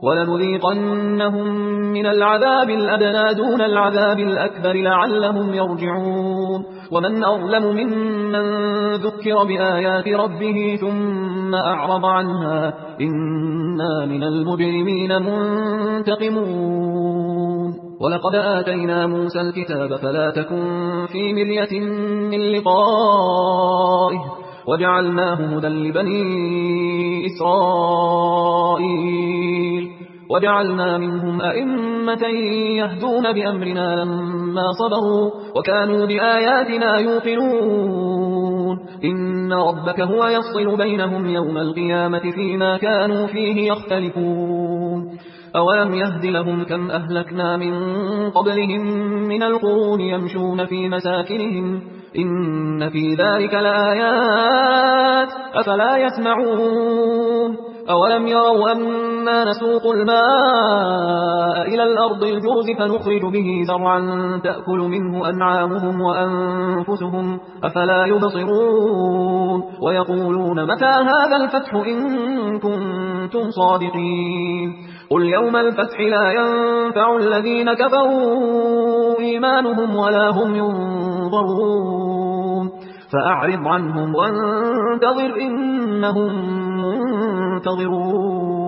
ولنذيقنهم من العذاب الأدنى دون العذاب الأكبر لعلهم يرجعون ومن أظلم ممن ذكر بآيات ربه ثم أعرض عنها إنا من المجرمين منتقمون ولقد آتينا موسى الكتاب فلا تكن في مرية من لقائه وجعلناه هدى لبني إسرائيل وجعلنا منهم أئمة يهدون بأمرنا لما صبروا وكانوا بآياتنا يوقنون إن ربك هو يفصل بينهم يوم القيامة فيما كانوا فيه يختلفون أولم يهد لهم كم أهلكنا من قبلهم من القرون يمشون في مساكنهم إن في ذلك لآيات أفلا يسمعون أولم يروا أنا نسوق الماء إلى الأرض الجرز فنخرج به زرعا تأكل منه أنعامهم وأنفسهم أفلا يبصرون ويقولون متى هذا الفتح إن كنتم صادقين قل يوم الفتح لا ينفع الذين كفروا إيمانهم ولا هم ينظرون فأعرض عنهم وانتظر إنهم منتظرون